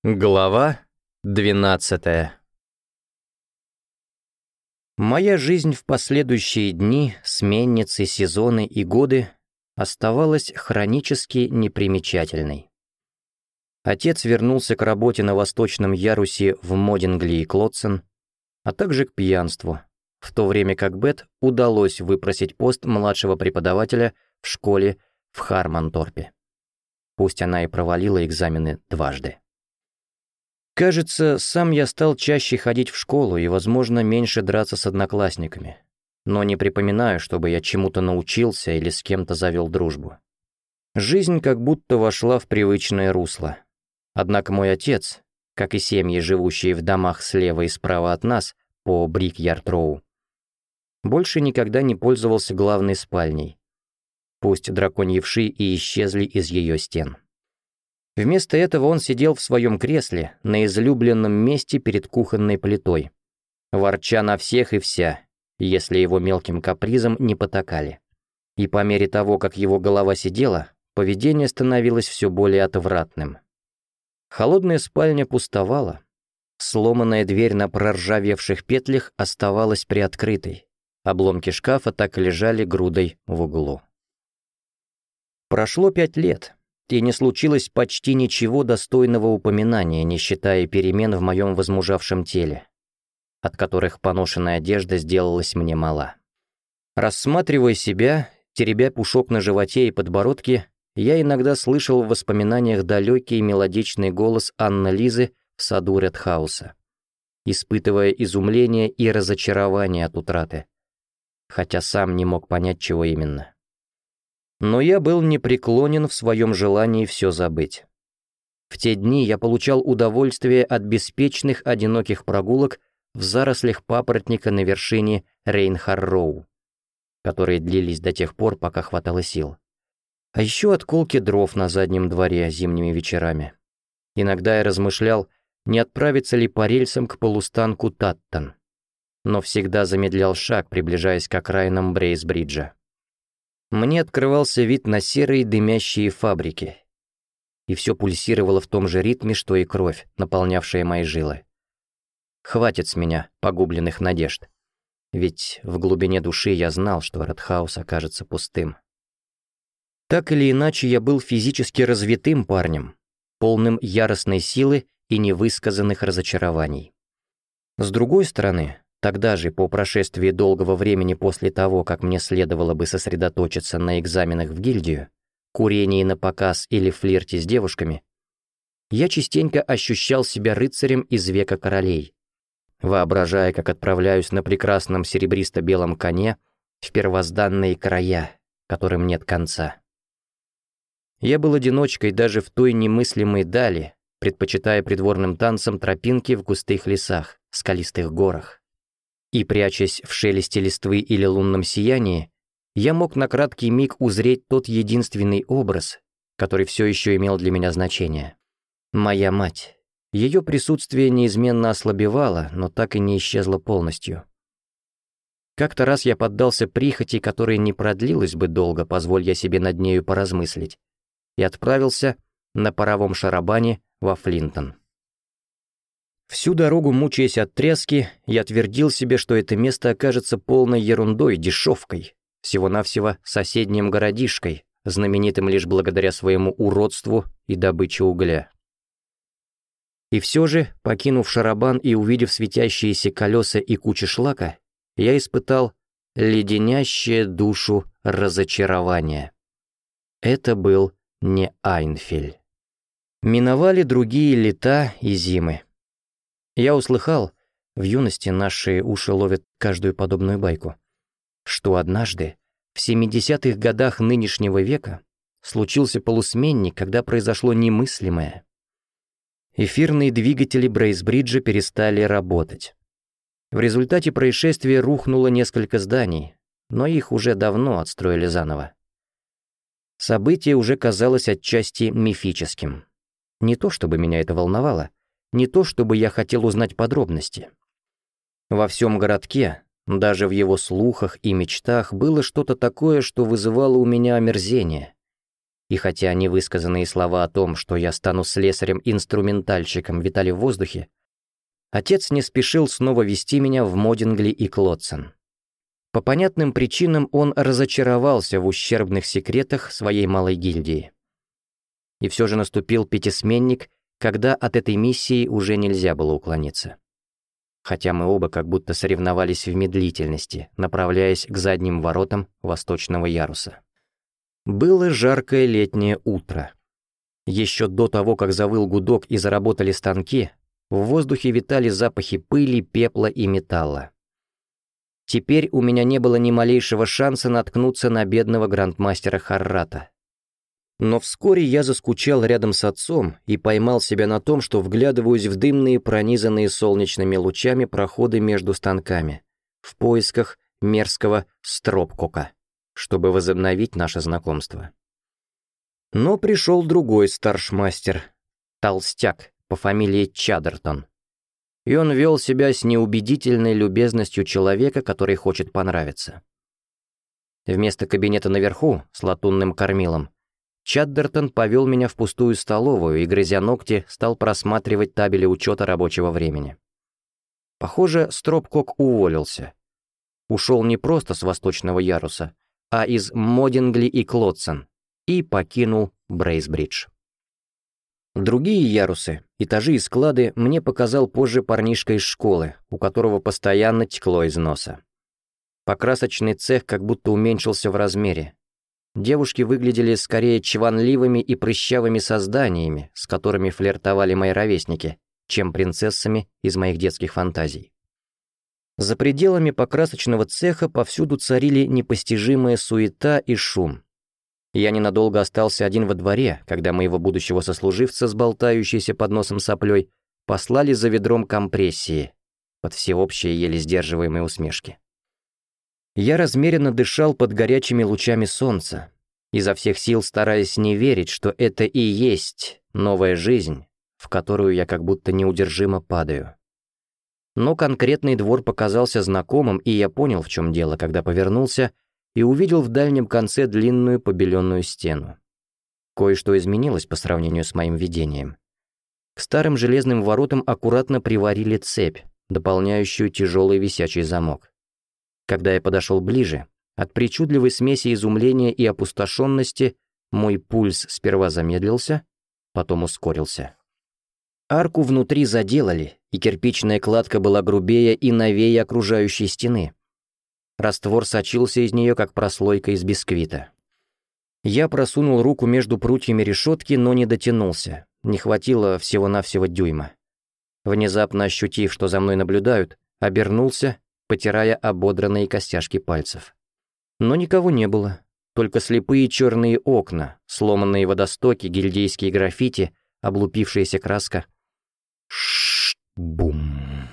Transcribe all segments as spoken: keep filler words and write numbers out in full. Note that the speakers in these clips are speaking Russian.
Глава двенадцатая. Моя жизнь в последующие дни, сменницы, сезоны и годы оставалась хронически непримечательной. Отец вернулся к работе на восточном ярусе в Модингли и Клодсон, а также к пьянству, в то время как Бет удалось выпросить пост младшего преподавателя в школе в Хармонторпе. Пусть она и провалила экзамены дважды. Кажется, сам я стал чаще ходить в школу и, возможно, меньше драться с одноклассниками. Но не припоминаю, чтобы я чему-то научился или с кем-то завел дружбу. Жизнь как будто вошла в привычное русло. Однако мой отец, как и семьи, живущие в домах слева и справа от нас, по Брик-Ярд-Роу, больше никогда не пользовался главной спальней. Пусть драконьи вши и исчезли из ее стен. Вместо этого он сидел в своем кресле на излюбленном месте перед кухонной плитой, ворча на всех и вся, если его мелким капризом не потакали. И по мере того, как его голова сидела, поведение становилось все более отвратным. Холодная спальня пустовала, сломанная дверь на проржавевших петлях оставалась приоткрытой, обломки шкафа так и лежали грудой в углу. Прошло пять лет. И не случилось почти ничего достойного упоминания, не считая перемен в моем возмужавшем теле, от которых поношенная одежда сделалась мне мала. Рассматривая себя, теребя пушок на животе и подбородке, я иногда слышал в воспоминаниях далекий мелодичный голос Анны Лизы в саду Редхауса, испытывая изумление и разочарование от утраты, хотя сам не мог понять, чего именно. Но я был непреклонен в своем желании все забыть. В те дни я получал удовольствие от беспечных одиноких прогулок в зарослях папоротника на вершине Рейнхарроу, которые длились до тех пор, пока хватало сил. А еще от колки дров на заднем дворе зимними вечерами. Иногда я размышлял, не отправиться ли по рельсам к полустанку Таттон, но всегда замедлял шаг, приближаясь к окраинам Брейсбриджа. Мне открывался вид на серые дымящие фабрики, и все пульсировало в том же ритме, что и кровь, наполнявшая мои жилы. Хватит с меня погубленных надежд, ведь в глубине души я знал, что Редхаус окажется пустым. Так или иначе, я был физически развитым парнем, полным яростной силы и невысказанных разочарований. С другой стороны, тогда же, по прошествии долгого времени после того, как мне следовало бы сосредоточиться на экзаменах в гильдию, курении на показ или флирте с девушками, я частенько ощущал себя рыцарем из века королей, воображая, как отправляюсь на прекрасном серебристо-белом коне в первозданные края, которым нет конца. Я был одиночкой даже в той немыслимой дали, предпочитая придворным танцам тропинки в густых лесах, скалистых горах. И, прячась в шелесте листвы или лунном сиянии, я мог на краткий миг узреть тот единственный образ, который все еще имел для меня значение. Моя мать. Ее присутствие неизменно ослабевало, но так и не исчезло полностью. Как-то раз я поддался прихоти, которая не продлилась бы долго, позволь я себе над нею поразмыслить, и отправился на паровом шарабане во Флинтон. Всю дорогу, мучаясь от тряски, я твердил себе, что это место окажется полной ерундой, дешевкой, всего-навсего соседним городишкой, знаменитым лишь благодаря своему уродству и добыче угля. И все же, покинув шарабан и увидев светящиеся колеса и кучи шлака, я испытал леденящее душу разочарование. Это был не Айнфель. Миновали другие лета и зимы. Я услыхал, в юности наши уши ловят каждую подобную байку, что однажды, в семидесятых годах нынешнего века, случился полусменник, когда произошло немыслимое. Эфирные двигатели Брейсбриджа перестали работать. В результате происшествия рухнуло несколько зданий, но их уже давно отстроили заново. Событие уже казалось отчасти мифическим. Не то чтобы меня это волновало, не то чтобы я хотел узнать подробности. Во всем городке, даже в его слухах и мечтах, было что-то такое, что вызывало у меня омерзение. И хотя невысказанные слова о том, что я стану слесарем-инструментальщиком, витали в воздухе, отец не спешил снова вести меня в Модингли и Клодсон. По понятным причинам он разочаровался в ущербных секретах своей малой гильдии. И все же наступил пятисменник, когда от этой миссии уже нельзя было уклониться. Хотя мы оба как будто соревновались в медлительности, направляясь к задним воротам восточного яруса. Было жаркое летнее утро. Еще до того, как завыл гудок и заработали станки, в воздухе витали запахи пыли, пепла и металла. Теперь у меня не было ни малейшего шанса наткнуться на бедного грандмастера Харрата. Но вскоре я заскучал рядом с отцом и поймал себя на том, что вглядываюсь в дымные, пронизанные солнечными лучами проходы между станками, в поисках мерзкого Стропкока, чтобы возобновить наше знакомство. Но пришел другой старшмастер, толстяк по фамилии Чаддертон, и он вел себя с неубедительной любезностью человека, который хочет понравиться. Вместо кабинета наверху с латунным кормилом Чаддертон повел меня в пустую столовую и, грызя ногти, стал просматривать табели учета рабочего времени. Похоже, Стропкок уволился. Ушел не просто с восточного яруса, а из Модингли и Клодсон, и покинул Брейсбридж. Другие ярусы, этажи и склады мне показал позже парнишка из школы, у которого постоянно текло из носа. Покрасочный цех как будто уменьшился в размере. Девушки выглядели скорее чванливыми и прыщавыми созданиями, с которыми флиртовали мои ровесники, чем принцессами из моих детских фантазий. За пределами покрасочного цеха повсюду царили непостижимая суета и шум. Я ненадолго остался один во дворе, когда моего будущего сослуживца с болтающейся под носом соплей послали за ведром компрессии, под всеобщие еле сдерживаемые усмешки. Я размеренно дышал под горячими лучами солнца, изо всех сил стараясь не верить, что это и есть новая жизнь, в которую я как будто неудержимо падаю. Но конкретный двор показался знакомым, и я понял, в чем дело, когда повернулся и увидел в дальнем конце длинную побеленную стену. Кое-что изменилось по сравнению с моим видением. К старым железным воротам аккуратно приварили цепь, дополняющую тяжелый висячий замок. Когда я подошел ближе, от причудливой смеси изумления и опустошенности мой пульс сперва замедлился, потом ускорился. Арку внутри заделали, и кирпичная кладка была грубее и новее окружающей стены. Раствор сочился из нее, как прослойка из бисквита. Я просунул руку между прутьями решетки, но не дотянулся, не хватило всего-навсего дюйма. Внезапно ощутив, что за мной наблюдают, обернулся, потирая ободранные костяшки пальцев. Но никого не было, только слепые черные окна, сломанные водостоки, гильдейские граффити, облупившаяся краска. Ш-бум,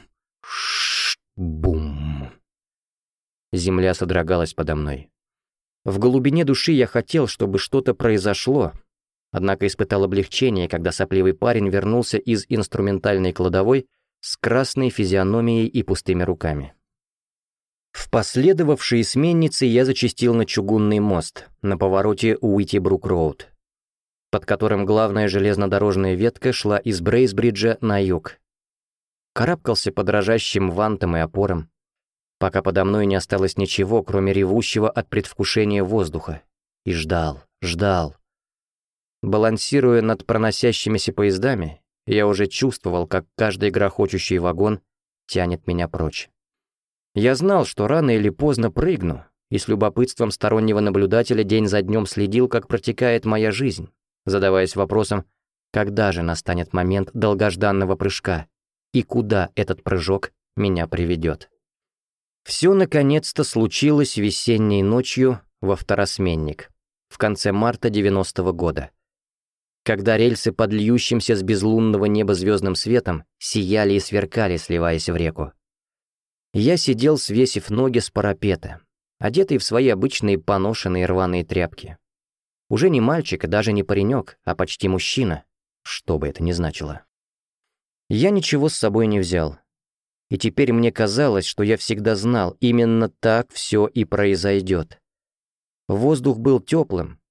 ш-бум. Земля содрогалась подо мной. В глубине души я хотел, чтобы что-то произошло, однако испытал облегчение, когда сопливый парень вернулся из инструментальной кладовой с красной физиономией и пустыми руками. В последовавшие сменницы я зачастил на чугунный мост на повороте Уитибрук-роуд, под которым главная железнодорожная ветка шла из Брейсбриджа на юг. Карабкался по дрожащим вантам и опорам, пока подо мной не осталось ничего, кроме ревущего от предвкушения воздуха, и ждал, ждал. Балансируя над проносящимися поездами, я уже чувствовал, как каждый грохочущий вагон тянет меня прочь. Я знал, что рано или поздно прыгну, и с любопытством стороннего наблюдателя день за днем следил, как протекает моя жизнь, задаваясь вопросом, когда же настанет момент долгожданного прыжка, и куда этот прыжок меня приведет. Все наконец-то случилось весенней ночью во второсменник, в конце марта девяностого года, когда рельсы под льющимся с безлунного неба звездным светом сияли и сверкали, сливаясь в реку. Я сидел, свесив ноги с парапета, одетый в свои обычные поношенные рваные тряпки. Уже не мальчик и даже не паренек, а почти мужчина, что бы это ни значило. Я ничего с собой не взял. И теперь мне казалось, что я всегда знал, именно так все и произойдет. Воздух был теплым,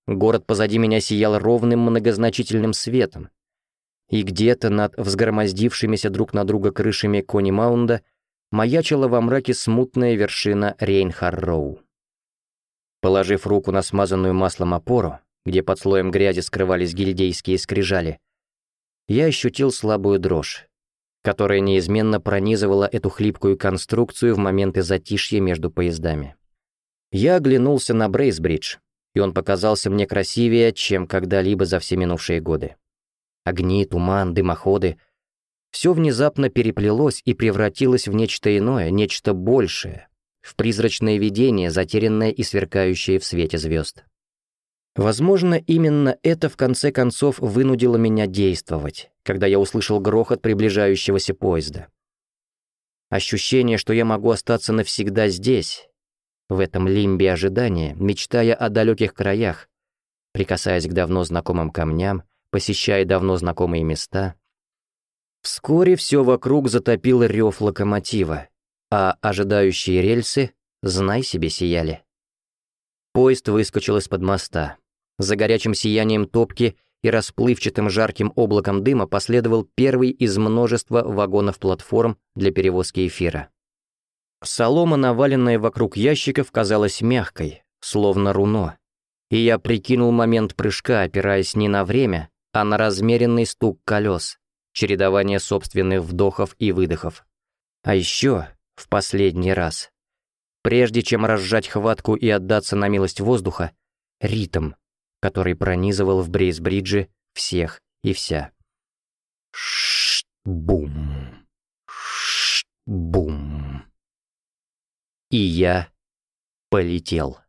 Город позади меня сиял ровным многозначительным светом, и где-то над взгромоздившимися друг на друга крышами Конимаунда маячила во мраке смутная вершина Рейнхарроу. Положив руку на смазанную маслом опору, где под слоем грязи скрывались гильдейские скрижали, я ощутил слабую дрожь, которая неизменно пронизывала эту хлипкую конструкцию в моменты затишья между поездами. Я оглянулся на Брейсбридж, и он показался мне красивее, чем когда-либо за все минувшие годы. Огни, туман, дымоходы — все внезапно переплелось и превратилось в нечто иное, нечто большее, в призрачное видение, затерянное и сверкающее в свете звезд. Возможно, именно это в конце концов вынудило меня действовать, когда я услышал грохот приближающегося поезда. Ощущение, что я могу остаться навсегда здесь, в этом лимбе ожидания, мечтая о далеких краях, прикасаясь к давно знакомым камням, посещая давно знакомые места. Вскоре все вокруг затопил рев локомотива, а ожидающие рельсы, знай себе, сияли. Поезд выскочил из-под моста. За горячим сиянием топки и расплывчатым жарким облаком дыма последовал первый из множества вагонов-платформ для перевозки эфира. Солома, наваленная вокруг ящиков, казалась мягкой, словно руно, и я прикинул момент прыжка, опираясь не на время, а на размеренный стук колес, чередование собственных вдохов и выдохов. А еще, в последний раз, прежде чем разжать хватку и отдаться на милость воздуха, ритм, который пронизывал в Брейсбридже всех и вся. Ш-бум, ш-бум. И я полетел.